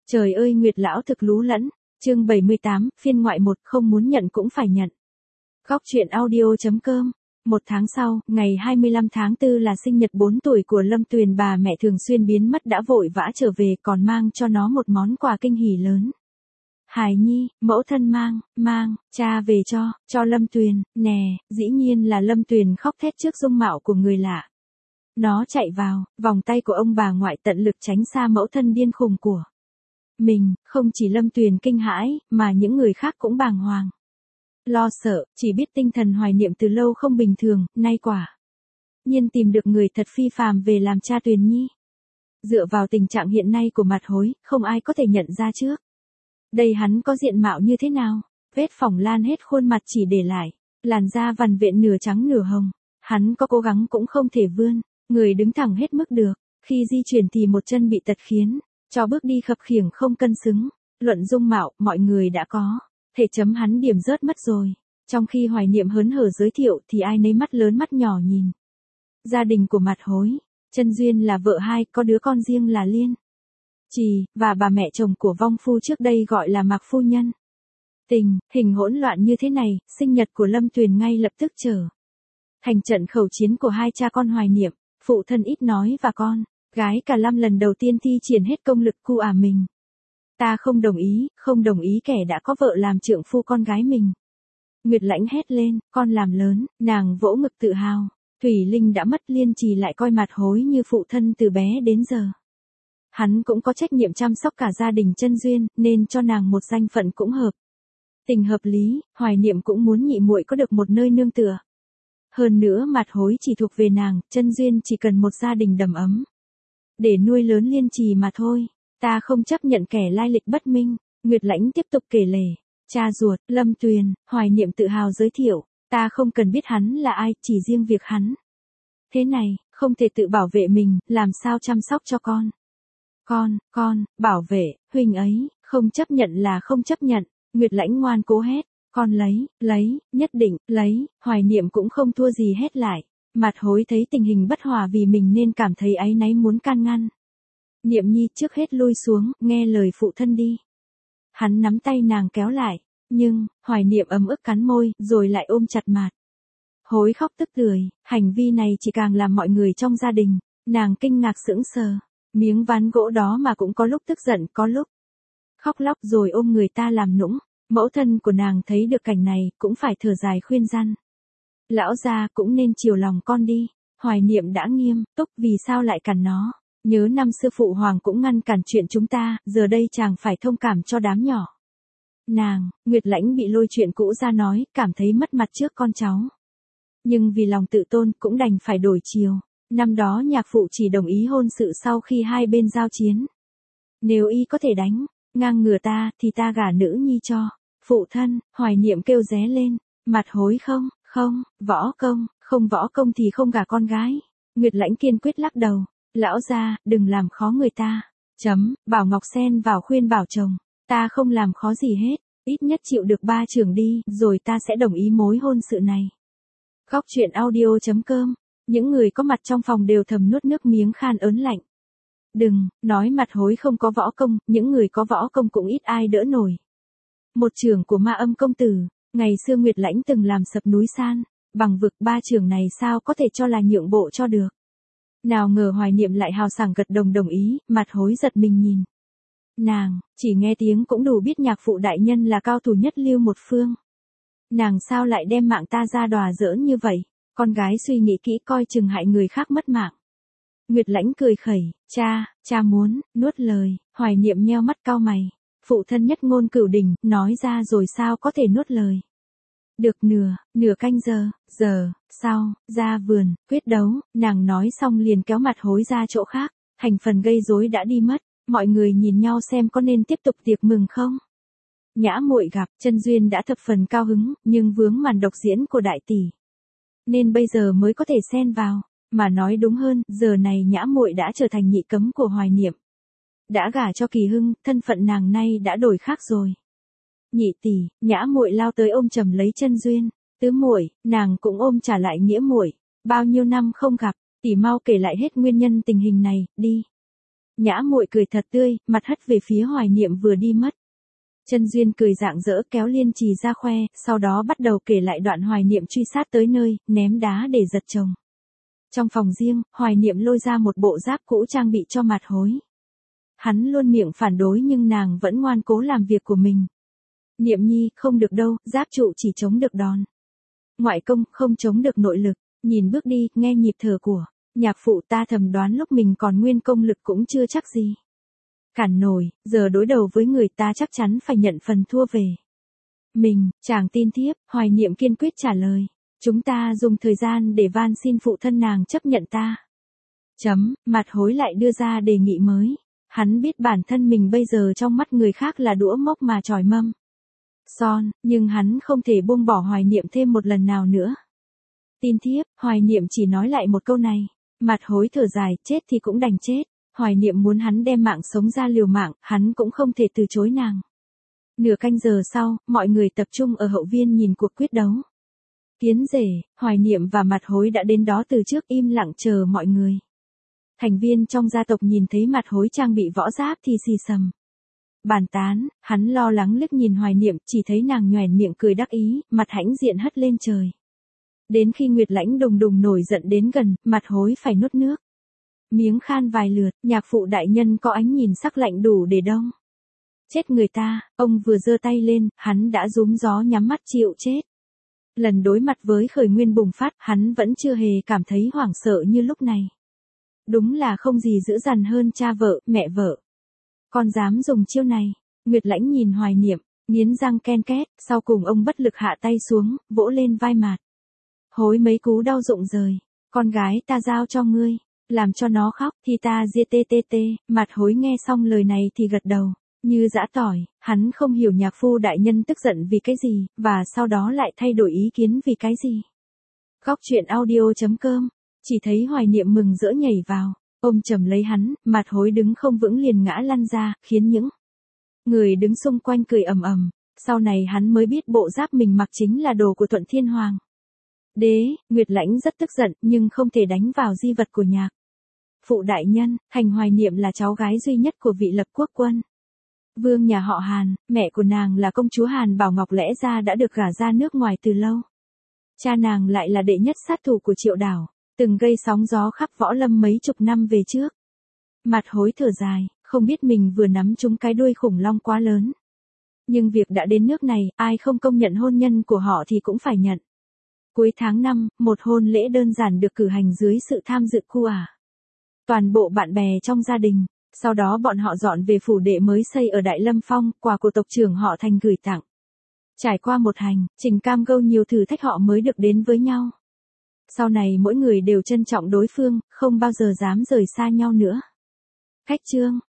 Trời ơi Nguyệt lão thực lú lẫn, chương 78, phiên ngoại 1, không muốn nhận cũng phải nhận. Góc truyện audio.com. Một tháng sau, ngày 25 tháng 4 là sinh nhật 4 tuổi của Lâm Tuyền, bà mẹ thường xuyên biến mất đã vội vã trở về còn mang cho nó một món quà kinh hỉ lớn. Hải Nhi, mẫu thân mang, cha về cho Lâm Tuyền, nè, dĩ nhiên là Lâm Tuyền khóc thét trước dung mạo của người lạ. Nó chạy vào, vòng tay của ông bà ngoại tận lực tránh xa mẫu thân điên khùng của mình, không chỉ Lâm Tuyền kinh hãi, mà những người khác cũng bàng hoàng. Lo sợ, chỉ biết tinh thần Hoài Niệm từ lâu không bình thường, nay quả nhiên tìm được người thật phi phàm về làm cha Tuyền Nhi. Dựa vào tình trạng hiện nay của Mặt Hối, không ai có thể nhận ra trước đây hắn có diện mạo như thế nào. Vết phỏng lan hết khuôn mặt chỉ để lại làn da vằn vện nửa trắng nửa hồng. Hắn có cố gắng cũng không thể vươn người đứng thẳng hết mức được. Khi di chuyển thì một chân bị tật khiến cho bước đi khập khiễng không cân xứng. Luận dung mạo, mọi người đã có thể chấm hắn điểm rớt mất rồi. Trong khi Hoài Niệm hớn hở giới thiệu thì ai nấy mắt lớn mắt nhỏ nhìn. Gia đình của Mặt Hối, Chân Duyên là vợ hai, có đứa con riêng là Liên Trì, và bà mẹ chồng của vong phu trước đây gọi là Mạc phu nhân. Tình hình hỗn loạn như thế này, sinh nhật của Lâm Tuyền ngay lập tức trở thành trận khẩu chiến của hai cha con Hoài Niệm. Phụ thân ít nói và con gái cả Lâm lần đầu tiên thi triển hết công lực cu mình. Ta không đồng ý kẻ đã có vợ làm trượng phu con gái mình. Nguyệt Lãnh hét lên, con làm lớn, nàng vỗ ngực tự hào. Thủy Linh đã mất, Liên Trì lại coi Mặt Hối như phụ thân từ bé đến giờ. Hắn cũng có trách nhiệm chăm sóc cả gia đình Chân Duyên, nên cho nàng một danh phận cũng hợp tình hợp lý. Hoài Niệm cũng muốn nhị muội có được một nơi nương tựa. Hơn nữa Mặt Hối chỉ thuộc về nàng, Chân Duyên chỉ cần một gia đình đầm ấm để nuôi lớn Liên Trì mà thôi. Ta không chấp nhận kẻ lai lịch bất minh. Nguyệt Lãnh tiếp tục kể lể. Cha ruột, Lâm Tuyền, Hoài Niệm tự hào giới thiệu. Ta không cần biết hắn là ai, chỉ riêng việc hắn thế này, không thể tự bảo vệ mình, làm sao chăm sóc cho con. Con, bảo vệ, huynh ấy, không chấp nhận là không chấp nhận. Nguyệt Lãnh ngoan cố hét. Con lấy, nhất định, lấy. Hoài Niệm cũng không thua gì hết lại. Mặt Hối thấy tình hình bất hòa vì mình nên cảm thấy áy náy muốn can ngăn. Niệm Nhi, trước hết lui xuống, nghe lời phụ thân đi. Hắn nắm tay nàng kéo lại, nhưng Hoài Niệm ấm ức cắn môi, rồi lại ôm chặt Mặt Hối khóc tức tưởi. Hành vi này chỉ càng làm mọi người trong gia đình nàng kinh ngạc sững sờ. Miếng ván gỗ đó mà cũng có lúc tức giận, có lúc khóc lóc rồi ôm người ta làm nũng. Mẫu thân của nàng thấy được cảnh này, cũng phải thở dài khuyên răn. Lão gia cũng nên chiều lòng con đi. Hoài Niệm đã nghiêm túc, vì sao lại cản nó. Nhớ năm xưa phụ hoàng cũng ngăn cản chuyện chúng ta, giờ đây chàng phải thông cảm cho đám nhỏ. Nàng, Nguyệt Lãnh bị lôi chuyện cũ ra nói, cảm thấy mất mặt trước con cháu. Nhưng vì lòng tự tôn cũng đành phải đổi chiều. Năm đó nhạc phụ chỉ đồng ý hôn sự sau khi hai bên giao chiến. Nếu y có thể đánh ngang ngửa ta, thì ta gả nữ nhi cho phụ thân. Hoài Niệm kêu ré lên. Mặt Hối không, võ công thì không gả con gái. Nguyệt Lãnh kiên quyết lắc đầu. Lão gia, đừng làm khó người ta. Bảo Ngọc Sen vào khuyên bảo chồng. Ta không làm khó gì hết, ít nhất chịu được 3 chưởng đi, rồi ta sẽ đồng ý mối hôn sự này. Góc truyện audio.com. Những người có mặt trong phòng đều thầm nuốt nước miếng khan ớn lạnh. Đừng nói Mặt Hối không có võ công, những người có võ công cũng ít ai đỡ nổi. Một chưởng của Ma Âm công tử, ngày xưa Nguyệt Lãnh từng làm sập núi san bằng vực, 3 chưởng này sao có thể cho là nhượng bộ cho được. Nào ngờ Hoài Niệm lại hào sảng gật đồng ý. Mặt Hối giật mình nhìn nàng, chỉ nghe tiếng cũng đủ biết nhạc phụ đại nhân là cao thủ nhất lưu một phương. Nàng sao lại đem mạng ta ra đùa giỡn như vậy. Con gái suy nghĩ kỹ coi chừng hại người khác mất mạng. Nguyệt Lãnh cười khẩy. Cha muốn nuốt lời. Hoài Niệm nheo mắt cau mày. Phụ thân nhất ngôn cửu đỉnh, nói ra rồi sao có thể nuốt lời. Được nửa canh giờ sau, ra vườn, quyết đấu. Nàng nói xong liền kéo Mặt Hối ra chỗ khác. Thành phần gây rối đã đi mất. Mọi người nhìn nhau xem có nên tiếp tục tiệc mừng không. Nhã muội gặp Chân Duyên đã thập phần cao hứng, nhưng vướng màn độc diễn của đại tỷ, nên bây giờ mới có thể xen vào. Mà nói đúng hơn, giờ này Nhã muội đã trở thành nhị cấm của Hoài Niệm. Đã gả cho Kỳ Hưng, thân phận nàng nay đã đổi khác rồi. Nhị tỷ, Nhã muội lao tới ôm chầm lấy Chân Duyên. Tứ muội, nàng cũng ôm trả lại Nghĩa muội. Bao nhiêu năm không gặp, tỷ mau kể lại hết nguyên nhân tình hình này, đi. Nhã muội cười thật tươi, mặt hất về phía Hoài Niệm vừa đi mất. Chân Duyên cười rạng rỡ kéo Liên Trì ra khoe, sau đó bắt đầu kể lại đoạn Hoài Niệm truy sát tới nơi, ném đá để giật chồng. Trong phòng riêng, Hoài Niệm lôi ra một bộ giáp cũ trang bị cho Mạt Hối. Hắn luôn miệng phản đối nhưng nàng vẫn ngoan cố làm việc của mình. Niệm nhi, không được đâu, giáp trụ chỉ chống được đòn. Ngoại công, không chống được nội lực. Nhìn bước đi, nghe nhịp thở của nhạc phụ, ta thầm đoán lúc mình còn nguyên công lực cũng chưa chắc gì. Cản nổi, giờ đối đầu với người ta chắc chắn phải nhận phần thua về. Mình, chàng tin thiếp, Hoài Niệm kiên quyết trả lời. Chúng ta dùng thời gian để van xin phụ thân nàng chấp nhận ta. Mạt Hối lại đưa ra đề nghị mới. Hắn biết bản thân mình bây giờ trong mắt người khác là đũa mốc mà chòi mâm. Son, nhưng hắn không thể buông bỏ Hoài Niệm thêm một lần nào nữa. Tin thiếp, Hoài Niệm chỉ nói lại một câu này. Mạt Hối thở dài, chết thì cũng đành chết. Hoài Niệm muốn hắn đem mạng sống ra liều mạng, hắn cũng không thể từ chối nàng. Nửa canh giờ sau, mọi người tập trung ở hậu viên nhìn cuộc quyết đấu. Kiến rể, Hoài Niệm và Mạt Hối đã đến đó từ trước im lặng chờ mọi người. Thành viên trong gia tộc nhìn thấy Mạt Hối trang bị võ giáp thì xì xầm. Bàn tán, hắn lo lắng liếc nhìn Hoài Niệm, chỉ thấy nàng nhoẻn miệng cười đắc ý, mặt hãnh diện hất lên trời. Đến khi Nguyệt Lãnh đùng đùng nổi giận đến gần, Mạt Hối phải nuốt nước miếng khan vài lượt, nhạc phụ đại nhân có ánh nhìn sắc lạnh đủ để đông. Chết người ta, ông vừa giơ tay lên, hắn đã rúm gió nhắm mắt chịu chết. Lần đối mặt với khởi nguyên bùng phát, hắn vẫn chưa hề cảm thấy hoảng sợ như lúc này. Đúng là không gì dữ dằn hơn cha vợ, mẹ vợ. Con dám dùng chiêu này. Nguyệt Lãnh nhìn Hoài Niệm, nghiến răng ken két, sau cùng ông bất lực hạ tay xuống, vỗ lên vai Mạt Hối mấy cú đau rụng rời. Con gái ta giao cho ngươi, làm cho nó khóc thì ta giết. Mạt Hối nghe xong lời này thì gật đầu, như giã tỏi, hắn không hiểu nhạc phu đại nhân tức giận vì cái gì, và sau đó lại thay đổi ý kiến vì cái gì. Góc truyện audio.com, chỉ thấy Hoài Niệm mừng rỡ nhảy vào, ôm chầm lấy hắn, Mạt Hối đứng không vững liền ngã lăn ra, khiến những người đứng xung quanh cười ầm ầm. Sau này hắn mới biết bộ giáp mình mặc chính là đồ của Thuận Thiên Hoàng đế. Nguyệt Lãnh rất tức giận nhưng không thể đánh vào di vật của nhạc phụ đại nhân. Thành Hoài Niệm là cháu gái duy nhất của vị lập quốc quân vương nhà họ Hàn, mẹ của nàng là công chúa Hàn Bảo Ngọc lẽ ra đã được gả ra nước ngoài từ lâu. Cha nàng lại là đệ nhất sát thủ của Triệu Đảo, từng gây sóng gió khắp võ lâm mấy chục năm về trước. Mạt Hối thở dài, không biết mình vừa nắm trúng cái đuôi khủng long quá lớn. Nhưng việc đã đến nước này, ai không công nhận hôn nhân của họ thì cũng phải nhận. Cuối tháng 5, một hôn lễ đơn giản được cử hành dưới sự tham dự của toàn bộ bạn bè trong gia đình. Sau đó bọn họ dọn về phủ đệ mới xây ở Đại Lâm Phong, quà của tộc trưởng họ Thành gửi tặng. Trải qua một hành trình cam go nhiều thử thách họ mới được đến với nhau. Sau này mỗi người đều trân trọng đối phương, không bao giờ dám rời xa nhau nữa. Cách chương